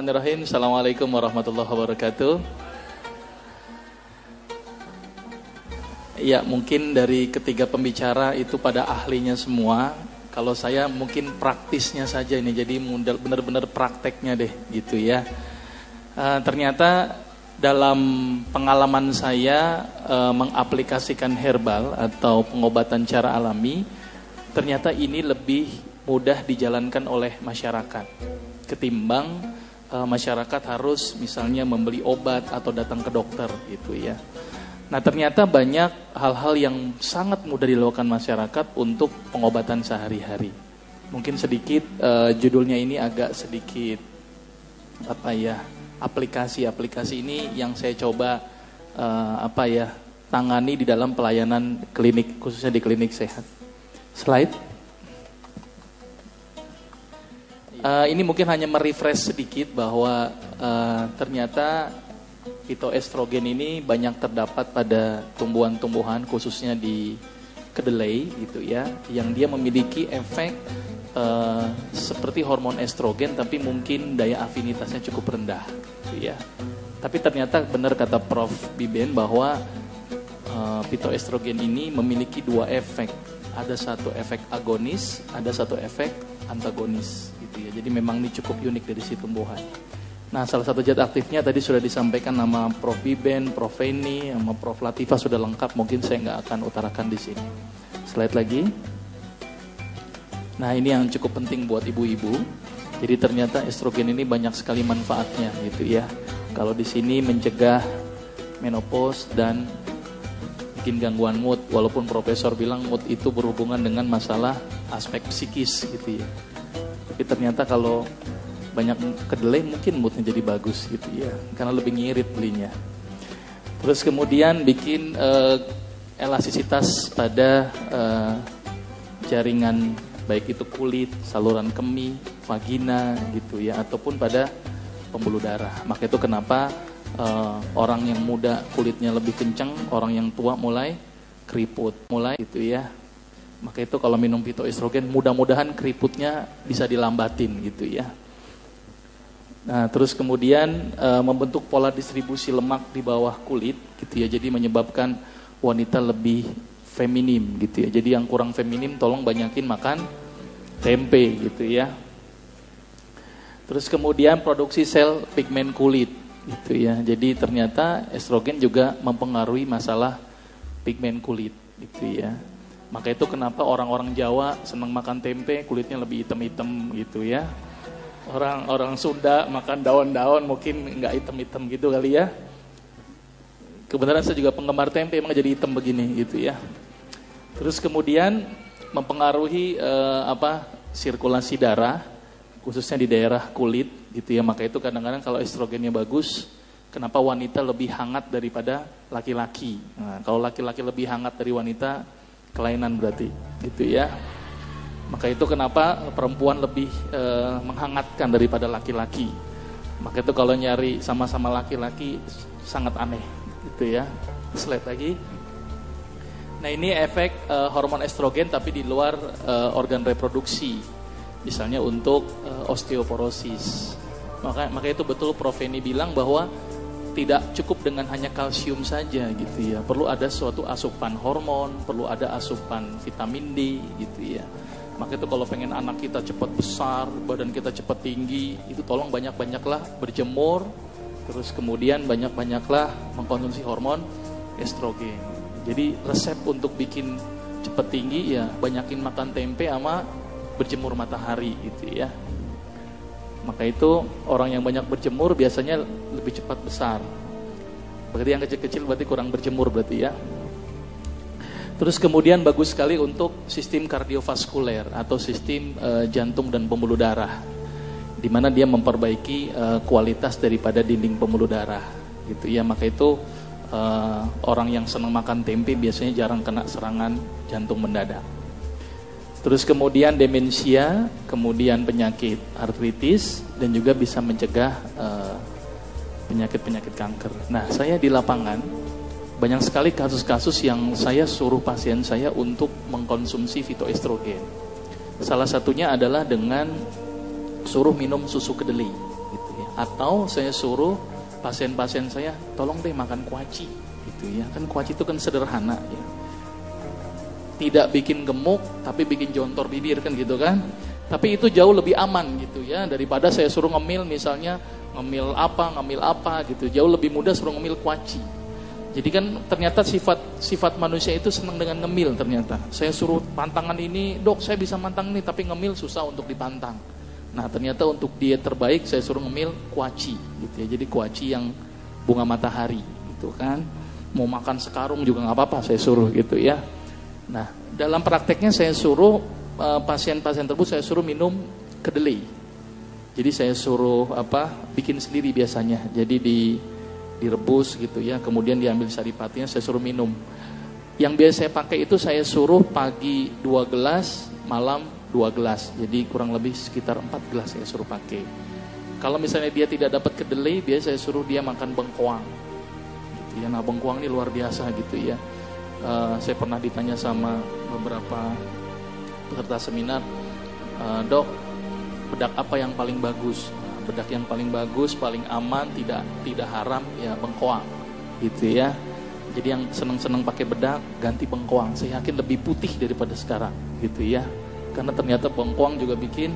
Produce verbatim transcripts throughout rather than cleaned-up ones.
Bismillahirrahmanirrahim. Assalamualaikum warahmatullahi wabarakatuh. Ya, mungkin dari ketiga pembicara itu pada ahlinya semua. Kalau saya mungkin praktisnya saja ini, jadi benar-benar prakteknya deh gitu ya. Uh, ternyata dalam pengalaman saya uh, mengaplikasikan herbal atau pengobatan cara alami, ternyata ini lebih mudah dijalankan oleh masyarakat ketimbang uh, masyarakat harus misalnya membeli obat atau datang ke dokter gitu ya. Nah, ternyata banyak hal-hal yang sangat mudah dilakukan masyarakat untuk pengobatan sehari-hari. Mungkin sedikit uh, judulnya ini agak sedikit apa ya, aplikasi-aplikasi ini yang saya coba uh, apa ya tangani di dalam pelayanan klinik, khususnya di klinik sehat. Slide. Uh, ini mungkin hanya merefresh sedikit bahwa uh, ternyata fitoestrogen ini banyak terdapat pada tumbuhan-tumbuhan khususnya di kedelai gitu ya, yang dia memiliki efek uh, seperti hormon estrogen tapi mungkin daya afinitasnya cukup rendah gitu ya. Tapi ternyata benar kata Profesor Biben bahwa uh, fitoestrogen ini memiliki dua efek. Ada satu efek agonis, ada satu efek antagonis gitu ya. Jadi memang ini cukup unik dari si tumbuhan. Nah, salah satu zat aktifnya tadi sudah disampaikan nama Profesor Biben, Profesor Feni, sama Profesor Latifah sudah lengkap. Mungkin saya nggak akan utarakan di sini. Slide lagi. Nah, ini yang cukup penting buat ibu-ibu. Jadi ternyata estrogen ini banyak sekali manfaatnya gitu ya. Kalau di sini mencegah menopause dan bikin gangguan mood, walaupun profesor bilang mood itu berhubungan dengan masalah aspek psikis gitu ya. Tapi ternyata kalau banyak kedelai mungkin moodnya jadi bagus gitu ya, karena lebih ngirit belinya. Terus kemudian bikin uh, elastisitas pada uh, jaringan, baik itu kulit, saluran kemih, vagina gitu ya, ataupun pada pembuluh darah. Maka itu kenapa Uh, orang yang muda kulitnya lebih kencang, orang yang tua mulai keriput, mulai gitu ya. Maka itu kalau minum fitoestrogen mudah-mudahan keriputnya bisa dilambatin gitu ya. Nah, terus kemudian uh, membentuk pola distribusi lemak di bawah kulit gitu ya. Jadi menyebabkan wanita lebih feminim gitu ya. Jadi yang kurang feminim tolong banyakin makan tempe gitu ya. Terus kemudian produksi sel pigmen kulit gitu ya. Jadi ternyata estrogen juga mempengaruhi masalah pigmen kulit gitu ya. Maka itu kenapa orang-orang Jawa senang makan tempe, kulitnya lebih hitam-hitam gitu ya. Orang-orang Sunda makan daun-daun mungkin nggak hitam-hitam gitu kali ya. Kebenaran saya juga penggemar tempe, emang jadi hitam begini gitu ya. Terus kemudian mempengaruhi eh, apa sirkulasi darah, khususnya di daerah kulit gitu ya. Maka itu kadang-kadang kalau estrogennya bagus, kenapa wanita lebih hangat daripada laki-laki. Nah, kalau laki-laki lebih hangat dari wanita, kelainan berarti gitu ya. Maka itu kenapa perempuan lebih e, menghangatkan daripada laki-laki. Maka itu kalau nyari sama-sama laki-laki sangat aneh gitu ya. Slide lagi. Nah, ini efek e, hormon estrogen tapi di luar e, organ reproduksi. Misalnya untuk uh, osteoporosis. Maka maka itu betul Profesor Feni bilang bahwa tidak cukup dengan hanya kalsium saja gitu ya. Perlu ada suatu asupan hormon, perlu ada asupan vitamin D gitu ya. Maka itu kalau pengen anak kita cepat besar, badan kita cepat tinggi, itu tolong banyak-banyaklah berjemur, terus kemudian banyak-banyaklah mengkonsumsi hormon estrogen. Jadi resep untuk bikin cepat tinggi ya banyakin makan tempe sama berjemur matahari gitu ya. Maka itu orang yang banyak berjemur biasanya lebih cepat besar. Berarti yang kecil-kecil berarti kurang berjemur berarti ya. Terus kemudian bagus sekali untuk sistem kardiovaskuler atau sistem uh, jantung dan pembuluh darah, di mana dia memperbaiki uh, kualitas daripada dinding pembuluh darah gitu ya. Maka itu uh, orang yang senang makan tempe biasanya jarang kena serangan jantung mendadak. Terus kemudian demensia, kemudian penyakit artritis, dan juga bisa mencegah uh, penyakit-penyakit kanker. Nah, saya di lapangan banyak sekali kasus-kasus yang saya suruh pasien saya untuk mengkonsumsi fitoestrogen. Salah satunya adalah dengan suruh minum susu kedelai, gitu ya. Atau saya suruh pasien-pasien saya, tolong deh makan kuaci, gitu ya. Kan kuaci itu kan sederhana ya. Tidak bikin gemuk, tapi bikin jontor bibir kan gitu kan. Tapi itu jauh lebih aman gitu ya, daripada saya suruh ngemil misalnya, ngemil apa, ngemil apa gitu. Jauh lebih mudah suruh ngemil kuaci. Jadi kan ternyata sifat sifat manusia itu senang dengan ngemil ternyata. Saya suruh pantangan ini, dok saya bisa mantang ini, tapi ngemil susah untuk dipantang. Nah ternyata untuk diet terbaik saya suruh ngemil kuaci gitu ya. Jadi kuaci yang bunga matahari gitu kan. Mau makan sekarung juga nggak apa-apa saya suruh gitu ya. Nah dalam prakteknya saya suruh uh, pasien-pasien tersebut saya suruh minum kedelai. Jadi saya suruh apa bikin sendiri biasanya. Jadi di direbus gitu ya, kemudian diambil saripatinya saya suruh minum. Yang biasa saya pakai itu saya suruh pagi dua gelas, malam dua gelas. Jadi kurang lebih sekitar empat gelas saya suruh pakai. Kalau misalnya dia tidak dapat kedelai, biasa saya suruh dia makan bengkoang. Gitu ya. Nah, bengkoang ini luar biasa gitu ya. Uh, saya pernah ditanya sama beberapa peserta seminar, uh, "Dok, bedak apa yang paling bagus?" Bedak yang paling bagus, paling aman, tidak tidak haram ya bengkoang gitu ya. Jadi yang seneng-seneng pakai bedak ganti bengkoang. Saya yakin lebih putih daripada sekarang gitu ya. Karena ternyata bengkoang juga bikin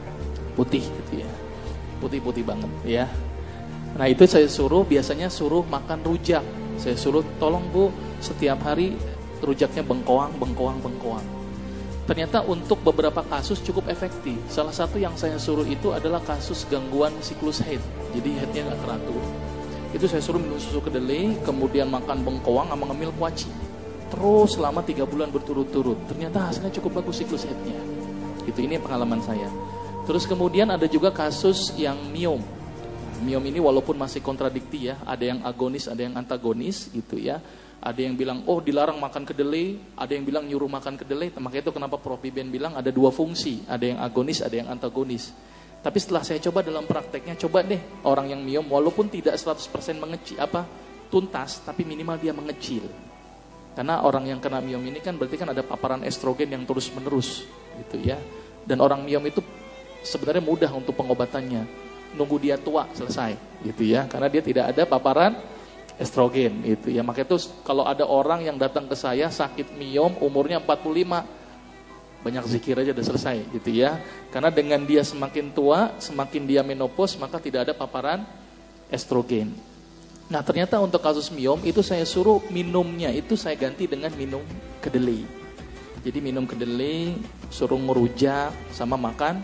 putih gitu ya. Putih-putih banget ya. Nah, itu saya suruh biasanya suruh makan rujak. Saya suruh tolong Bu setiap hari rujaknya bengkoang, bengkoang, bengkoang. Ternyata untuk beberapa kasus cukup efektif. Salah satu yang saya suruh itu adalah kasus gangguan siklus haid. Jadi haidnya gak teratur. Itu saya suruh minum susu kedelai, kemudian makan bengkoang sama ngemil kuaci. Terus selama tiga bulan berturut-turut. Ternyata hasilnya cukup bagus siklus haidnya. Itu ini pengalaman saya. Terus kemudian ada juga kasus yang miom. Miom ini walaupun masih kontradikti ya. Ada yang agonis, ada yang antagonis gitu ya. Ada yang bilang, oh dilarang makan kedelai, ada yang bilang nyuruh makan kedelai. Makanya itu kenapa Prof Biben bilang ada dua fungsi, ada yang agonis, ada yang antagonis. Tapi setelah saya coba dalam prakteknya, coba deh orang yang miom, walaupun tidak seratus persen mengecil, apa tuntas, tapi minimal dia mengecil. Karena orang yang kena miom ini kan berarti kan ada paparan estrogen yang terus menerus, gitu ya. Dan orang miom itu sebenarnya mudah untuk pengobatannya, nunggu dia tua selesai, gitu ya. Karena dia tidak ada paparan estrogen itu ya. Makanya itu kalau ada orang yang datang ke saya sakit miom umurnya empat puluh lima, banyak zikir aja udah selesai gitu ya. Karena dengan dia semakin tua, semakin dia menopause, maka tidak ada paparan estrogen. Nah ternyata untuk kasus miom itu saya suruh minumnya itu saya ganti dengan minum kedelai. Jadi minum kedelai, suruh ngerujak sama makan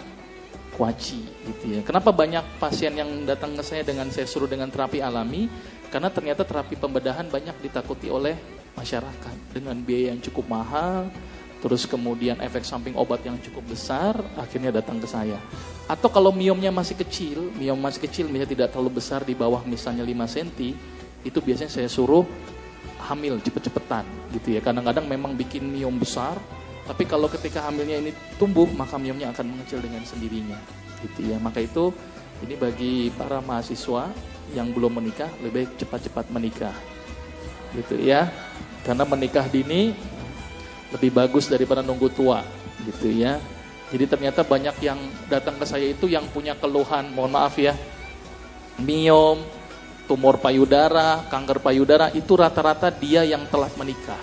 kuaci gitu ya. Kenapa banyak pasien yang datang ke saya dengan saya suruh dengan terapi alami? Karena ternyata terapi pembedahan banyak ditakuti oleh masyarakat dengan biaya yang cukup mahal, terus kemudian efek samping obat yang cukup besar, akhirnya datang ke saya. Atau kalau miomnya masih kecil, miom masih kecil misalnya tidak terlalu besar di bawah misalnya lima sentimeter, itu biasanya saya suruh hamil cepet-cepetan gitu ya. Kadang-kadang memang bikin miom besar, tapi kalau ketika hamilnya ini tumbuh, maka miomnya akan mengecil dengan sendirinya gitu ya. Maka itu ini bagi para mahasiswa yang belum menikah, lebih baik cepat-cepat menikah gitu ya. Karena menikah dini lebih bagus daripada nunggu tua gitu ya. Jadi ternyata banyak yang datang ke saya itu yang punya keluhan, mohon maaf ya, miom, tumor payudara, kanker payudara, itu rata-rata dia yang telah menikah.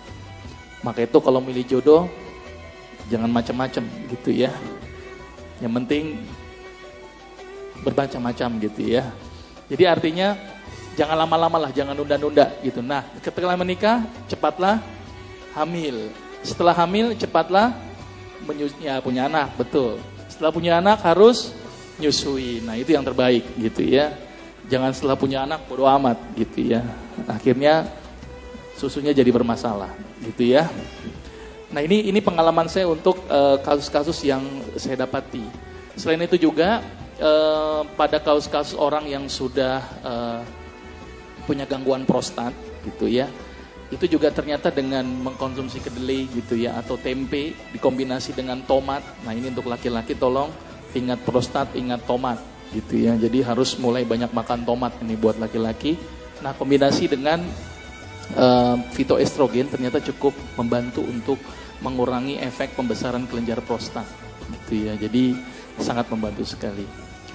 Maka itu kalau milih jodoh jangan macam-macam gitu ya. Yang penting bermacam-macam gitu ya. Jadi artinya jangan lama-lama lah, jangan nunda-nunda gitu. Nah, ketika menikah cepatlah hamil. Setelah hamil cepatlah menyusui, ya, punya anak, betul. Setelah punya anak harus nyusui. Nah, itu yang terbaik gitu ya. Jangan setelah punya anak bodo amat gitu ya. Akhirnya susunya jadi bermasalah gitu ya. Nah, ini ini pengalaman saya untuk uh, kasus-kasus yang saya dapati. Selain itu juga Eh, pada kasus-kasus orang yang sudah eh, punya gangguan prostat gitu ya, itu juga ternyata dengan mengkonsumsi kedelai gitu ya, atau tempe dikombinasi dengan tomat. Nah ini untuk laki-laki tolong ingat prostat, ingat tomat gitu ya. Jadi harus mulai banyak makan tomat ini buat laki-laki. Nah kombinasi dengan eh, fitoestrogen ternyata cukup membantu untuk mengurangi efek pembesaran kelenjar prostat gitu ya. Jadi sangat membantu sekali.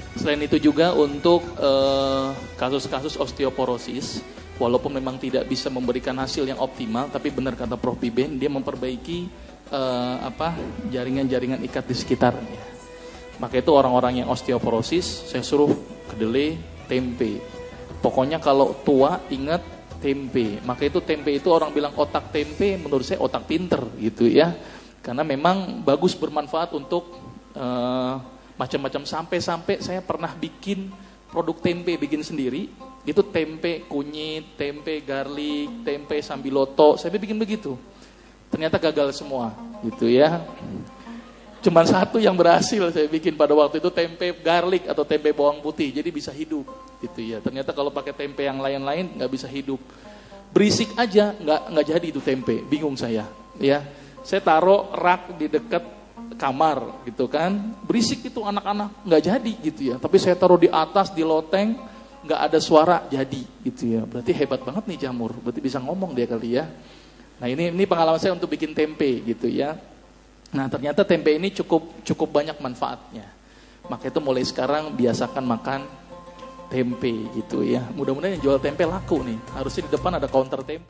Selain itu juga untuk eh, kasus-kasus osteoporosis, walaupun memang tidak bisa memberikan hasil yang optimal, tapi benar kata Prof Biben, dia memperbaiki eh, apa jaringan-jaringan ikat di sekitarnya. Maka itu orang-orang yang osteoporosis, saya suruh kedelai, tempe. Pokoknya kalau tua ingat tempe. Maka itu tempe itu orang bilang otak tempe, menurut saya otak pinter gitu ya. Karena memang bagus, bermanfaat untuk eh, macam-macam. Sampai-sampai saya pernah bikin produk tempe, bikin sendiri. Itu tempe kunyit, tempe garlic, tempe sambiloto. Saya bikin begitu. Ternyata gagal semua gitu ya. Cuman satu yang berhasil saya bikin pada waktu itu, tempe garlic atau tempe bawang putih, jadi bisa hidup gitu ya. Ternyata kalau pakai tempe yang lain-lain nggak bisa hidup. Berisik aja nggak nggak jadi itu tempe, bingung saya ya. Saya taruh rak di dekat kamar gitu kan, berisik itu anak-anak, nggak jadi gitu ya. Tapi saya taruh di atas di loteng, nggak ada suara, jadi gitu ya. Berarti hebat banget nih jamur, berarti bisa ngomong dia kali ya. Nah ini ini pengalaman saya untuk bikin tempe gitu ya. Nah ternyata tempe ini cukup cukup banyak manfaatnya. Maka itu mulai sekarang biasakan makan tempe gitu ya. Mudah-mudahan yang jual tempe laku nih. Harusnya di depan ada counter tempe.